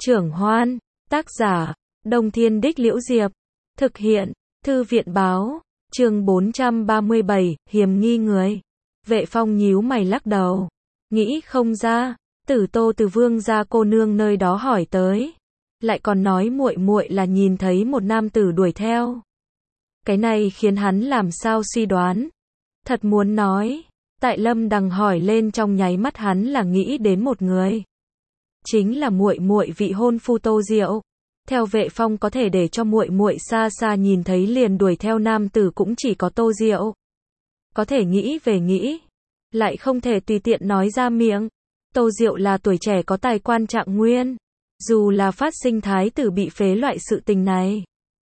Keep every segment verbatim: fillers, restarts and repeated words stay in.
Trưởng Hoan, tác giả, Đông Thiên Đích Liễu Diệp, thực hiện, Thư viện Báo, chương bốn trăm ba mươi bảy, hiềm nghi người. Vệ Phong nhíu mày lắc đầu, nghĩ không ra, Tử Tô từ Vương gia cô nương nơi đó hỏi tới, lại còn nói muội muội là nhìn thấy một nam tử đuổi theo. Cái này khiến hắn làm sao suy đoán. Thật muốn nói, tại Lâm Đằng hỏi lên trong nháy mắt hắn là nghĩ đến một người. Chính là muội muội vị hôn phu Tô Diệu. Theo Vệ Phong có thể để cho muội muội xa xa nhìn thấy liền đuổi theo nam tử cũng chỉ có Tô Diệu. Có thể nghĩ về nghĩ, lại không thể tùy tiện nói ra miệng. Tô Diệu là tuổi trẻ có tài quan trạng nguyên, dù là phát sinh thái tử bị phế loại sự tình này.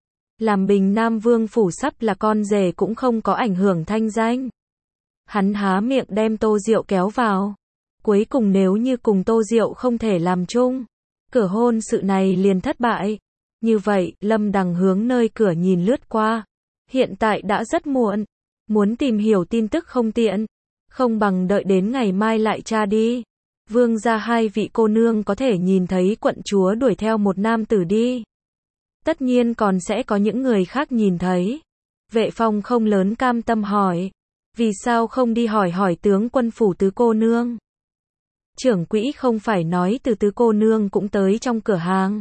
Làm Bình Nam Vương phủ sắp là con rể cũng không có ảnh hưởng thanh danh. Hắn há miệng đem Tô Diệu kéo vào. Cuối cùng nếu như cùng Tô Diệu không thể làm chung, cửa hôn sự này liền thất bại. Như vậy, Lâm Đằng hướng nơi cửa nhìn lướt qua. Hiện tại đã rất muộn, muốn tìm hiểu tin tức không tiện, không bằng đợi đến ngày mai lại tra đi. Vương gia hai vị cô nương có thể nhìn thấy quận chúa đuổi theo một nam tử đi. Tất nhiên còn sẽ có những người khác nhìn thấy. Vệ Phong không lớn cam tâm hỏi, vì sao không đi hỏi hỏi tướng quân phủ tứ cô nương? Trưởng quỹ không phải nói từ tứ cô nương cũng tới trong cửa hàng.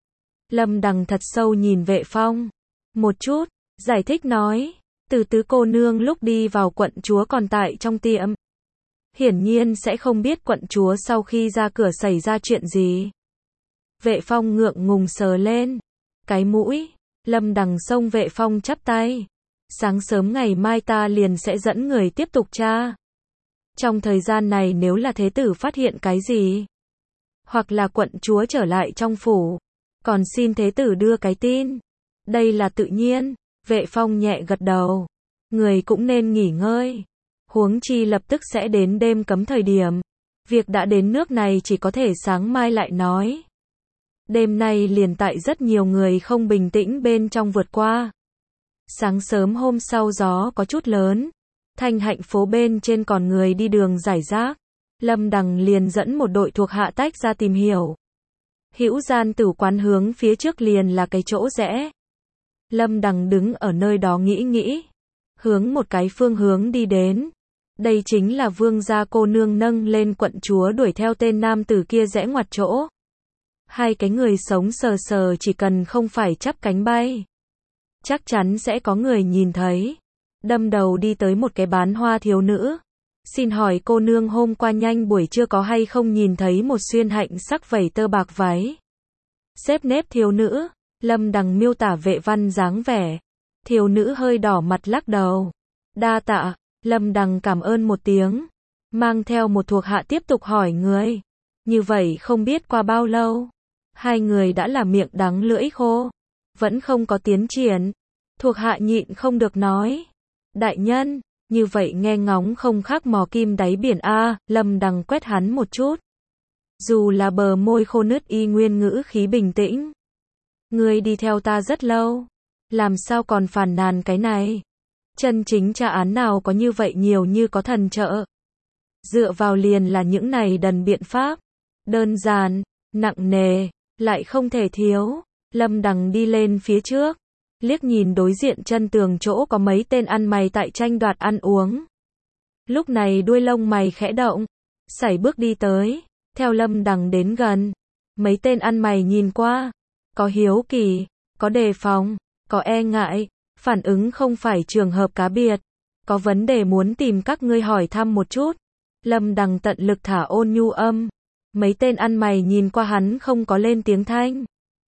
Lâm Đằng thật sâu nhìn Vệ Phong một chút, giải thích nói, từ tứ cô nương lúc đi vào quận chúa còn tại trong tiệm. Hiển nhiên sẽ không biết quận chúa sau khi ra cửa xảy ra chuyện gì. Vệ Phong ngượng ngùng sờ lên cái mũi. Lâm Đằng xông Vệ Phong chắp tay, sáng sớm ngày mai ta liền sẽ dẫn người tiếp tục tra. Trong thời gian này nếu là thế tử phát hiện cái gì, hoặc là quận chúa trở lại trong phủ, còn xin thế tử đưa cái tin. Đây là tự nhiên. Vệ Phong nhẹ gật đầu, người cũng nên nghỉ ngơi. Huống chi lập tức sẽ đến đêm cấm thời điểm. Việc đã đến nước này chỉ có thể sáng mai lại nói. Đêm nay liền tại rất nhiều người không bình tĩnh bên trong vượt qua. Sáng sớm hôm sau gió có chút lớn. Thanh Hạnh phố bên trên còn người đi đường rải rác. Lâm Đằng liền dẫn một đội thuộc hạ tách ra tìm hiểu. Hữu Gian tử quán hướng phía trước liền là cái chỗ rẽ. Lâm Đằng đứng ở nơi đó nghĩ nghĩ, hướng một cái phương hướng đi đến. Đây chính là vương gia cô nương nâng lên quận chúa đuổi theo tên nam tử kia rẽ ngoặt chỗ. Hai cái người sống sờ sờ chỉ cần không phải chắp cánh bay, chắc chắn sẽ có người nhìn thấy. Đâm đầu đi tới một cái bán hoa thiếu nữ. Xin hỏi cô nương hôm qua nhanh buổi trưa có hay không nhìn thấy một xuyên hạnh sắc vẩy tơ bạc váy xếp nếp thiếu nữ? Lâm Đằng miêu tả Vệ Văn dáng vẻ. Thiếu nữ hơi đỏ mặt lắc đầu. Đa tạ. Lâm Đằng cảm ơn một tiếng, mang theo một thuộc hạ tiếp tục hỏi người. Như vậy không biết qua bao lâu, hai người đã là miệng đắng lưỡi khô, vẫn không có tiến triển. Thuộc hạ nhịn không được nói, đại nhân, như vậy nghe ngóng không khác mò kim đáy biển a. Lâm Đằng quét hắn một chút, dù là bờ môi khô nứt y nguyên ngữ khí bình tĩnh. Ngươi đi theo ta rất lâu, làm sao còn phàn nàn cái này? Chân chính tra án nào có như vậy nhiều như có thần trợ. Dựa vào liền là những này đần biện pháp. Đơn giản, nặng nề, lại không thể thiếu. Lâm Đằng đi lên phía trước, liếc nhìn đối diện chân tường chỗ có mấy tên ăn mày tại tranh đoạt ăn uống. Lúc này đuôi lông mày khẽ động, sải bước đi tới, theo Lâm Đằng đến gần. Mấy tên ăn mày nhìn qua, có hiếu kỳ, có đề phòng, có e ngại. Phản ứng không phải trường hợp cá biệt, có vấn đề muốn tìm các ngươi hỏi thăm một chút. Lâm Đằng tận lực thả ôn nhu âm. Mấy tên ăn mày nhìn qua hắn không có lên tiếng thanh.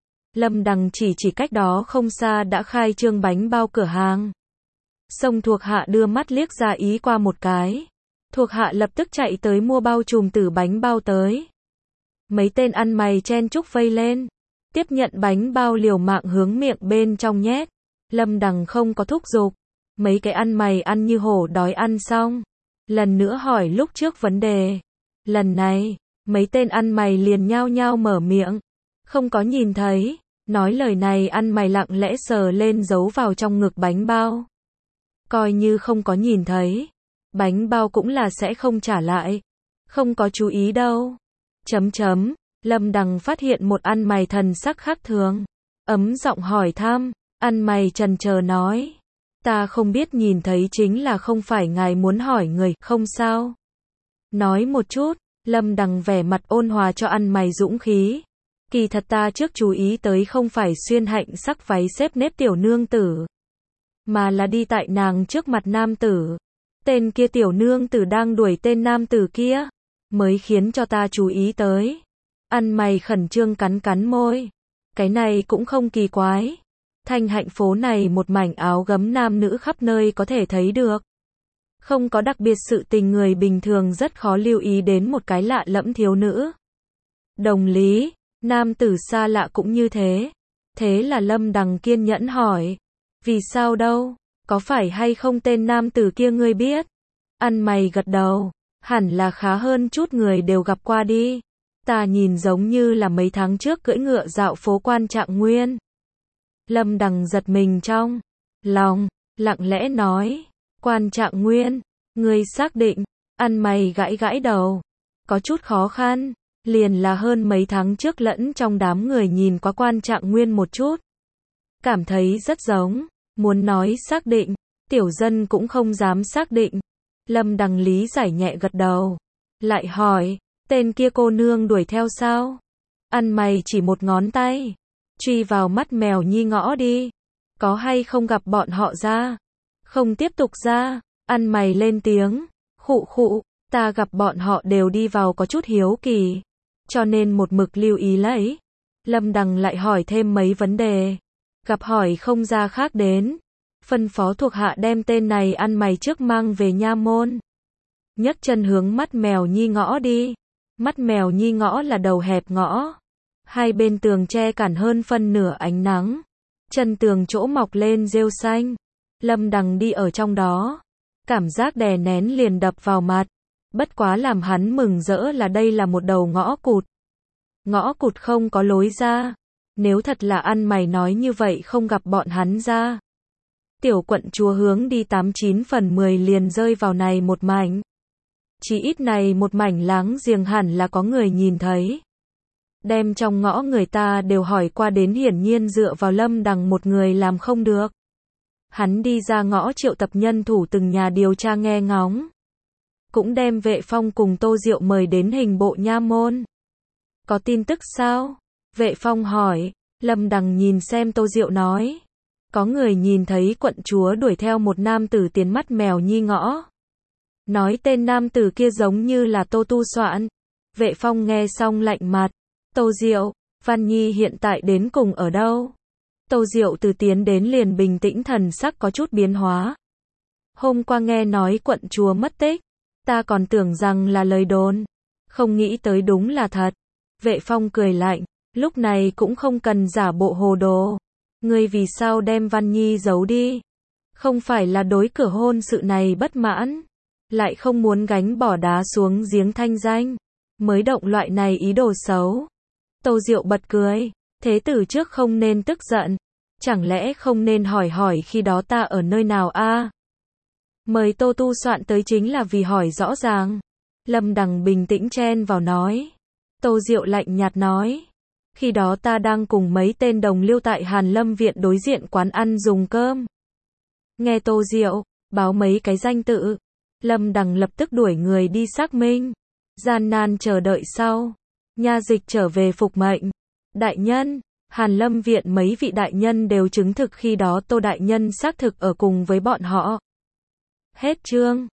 Lâm Đằng chỉ chỉ cách đó không xa đã khai trương bánh bao cửa hàng. Song thuộc hạ đưa mắt liếc ra ý qua một cái. Thuộc hạ lập tức chạy tới mua bao trùm tử bánh bao tới. Mấy tên ăn mày chen chúc vây lên, tiếp nhận bánh bao liều mạng hướng miệng bên trong nhét. Lâm Đằng không có thúc giục. Mấy cái ăn mày ăn như hổ đói ăn xong, lần nữa hỏi lúc trước vấn đề. Lần này, mấy tên ăn mày liền nhao nhao mở miệng. Không có nhìn thấy. Nói lời này ăn mày lặng lẽ sờ lên giấu vào trong ngực bánh bao. Coi như không có nhìn thấy. Bánh bao cũng là sẽ không trả lại. Không có chú ý đâu. Chấm chấm. Lâm Đằng phát hiện một ăn mày thần sắc khác thường. Ấm giọng hỏi thăm, ăn mày chần chờ nói. Ta không biết, nhìn thấy chính là không phải ngài muốn hỏi người, không sao. Nói một chút, Lâm Đằng vẻ mặt ôn hòa cho ăn mày dũng khí. Kỳ thật ta trước chú ý tới không phải xuyên hạnh sắc váy xếp nếp tiểu nương tử, mà là đi tại nàng trước mặt nam tử. Tên kia tiểu nương tử đang đuổi tên nam tử kia, mới khiến cho ta chú ý tới. Ăn mày khẩn trương cắn cắn môi. Cái này cũng không kỳ quái. Thanh Hạnh phố này một mảnh áo gấm nam nữ khắp nơi có thể thấy được. Không có đặc biệt sự tình, người bình thường rất khó lưu ý đến một cái lạ lẫm thiếu nữ. Đồng lý, nam tử xa lạ cũng như thế. Thế là Lâm Đằng kiên nhẫn hỏi. Vì sao đâu? Có phải hay không tên nam tử kia ngươi biết? Ăn mày gật đầu. Hẳn là khá hơn chút, người đều gặp qua đi. Ta nhìn giống như là mấy tháng trước cưỡi ngựa dạo phố Quan Trạng Nguyên. Lâm Đằng giật mình trong lòng, lặng lẽ nói. Quan Trạng Nguyên, ngươi xác định? Ăn mày gãi gãi đầu. Có chút khó khăn. Liền là hơn mấy tháng trước, lẫn trong đám người nhìn qua Quan Trạng Nguyên một chút. Cảm thấy rất giống. Muốn nói xác định, tiểu dân cũng không dám xác định. Lâm Đằng lý giải nhẹ gật đầu. Lại hỏi, tên kia cô nương đuổi theo sao? Ăn mày chỉ một ngón tay. Truy vào mắt mèo nhi ngõ đi. Có hay không gặp bọn họ ra? Không tiếp tục ra. Ăn mày lên tiếng. Khụ khụ, ta gặp bọn họ đều đi vào, có chút hiếu kỳ. Cho nên một mực lưu ý lấy. Lâm Đằng lại hỏi thêm mấy vấn đề. Gặp hỏi không ra khác đến. Phân phó thuộc hạ đem tên này ăn mày trước mang về nha môn. Nhấc chân hướng mắt mèo nhi ngõ đi. Mắt mèo nhi ngõ là đầu hẹp ngõ. Hai bên tường che cản hơn phân nửa ánh nắng. Chân tường chỗ mọc lên rêu xanh. Lâm Đằng đi ở trong đó. Cảm giác đè nén liền đập vào mặt. Bất quá làm hắn mừng rỡ là đây là một đầu ngõ cụt. Ngõ cụt không có lối ra. Nếu thật là ăn mày nói như vậy không gặp bọn hắn ra. Tiểu quận chúa hướng đi tám chín phần mười liền rơi vào này một mảnh. Chỉ ít này một mảnh láng giềng hẳn là có người nhìn thấy. Đem trong ngõ người ta đều hỏi qua đến, hiển nhiên dựa vào Lâm Đằng một người làm không được. Hắn đi ra ngõ triệu tập nhân thủ từng nhà điều tra nghe ngóng. Cũng đem Vệ Phong cùng Tô Diệu mời đến hình bộ nha môn. Có tin tức sao? Vệ Phong hỏi. Lâm Đằng nhìn xem Tô Diệu nói. Có người nhìn thấy quận chúa đuổi theo một nam tử tiến mắt mèo nhi ngõ. Nói tên nam tử kia giống như là Tô Tu Soạn. Vệ Phong nghe xong lạnh mặt. Tô Diệu, Văn Nhi hiện tại đến cùng ở đâu? Tô Diệu từ tiến đến liền bình tĩnh, thần sắc có chút biến hóa. Hôm qua nghe nói quận chúa mất tích. Ta còn tưởng rằng là lời đồn. Không nghĩ tới đúng là thật. Vệ Phong cười lạnh. Lúc này cũng không cần giả bộ hồ đồ. Ngươi vì sao đem Văn Nhi giấu đi? Không phải là đối cửa hôn sự này bất mãn, lại không muốn gánh bỏ đá xuống giếng thanh danh, mới động loại này ý đồ xấu. Tô Diệu bật cười. Thế tử trước không nên tức giận. Chẳng lẽ không nên hỏi hỏi khi đó ta ở nơi nào a? À? Mời Tô Tu Soạn tới chính là vì hỏi rõ ràng. Lâm Đằng bình tĩnh chen vào nói. Tô Diệu lạnh nhạt nói. Khi đó ta đang cùng mấy tên đồng liêu tại Hàn Lâm Viện đối diện quán ăn dùng cơm. Nghe Tô Diệu báo mấy cái danh tự, Lâm Đằng lập tức đuổi người đi xác minh. Gian nan chờ đợi sau, nha dịch trở về phục mệnh. Đại nhân, Hàn Lâm Viện mấy vị đại nhân đều chứng thực khi đó Tô đại nhân xác thực ở cùng với bọn họ. Hết chương.